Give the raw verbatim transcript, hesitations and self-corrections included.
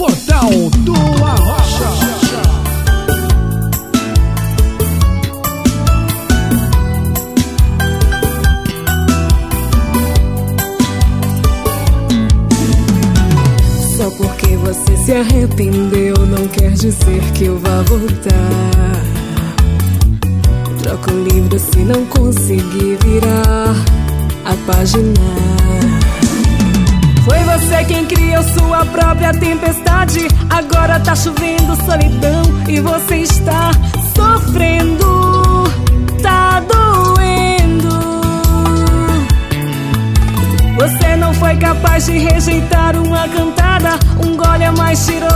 Portal do Arrocha. Só porque você se arrependeu não quer dizer que eu vá voltar. Troca o livro se não conseguir virar a página. Foi você quem criou sua própria tempestade. Agora tá chovendo solidão e você está sofrendo. Tá doendo. Você não foi capaz de rejeitar uma cantada. Um gole a mais tirou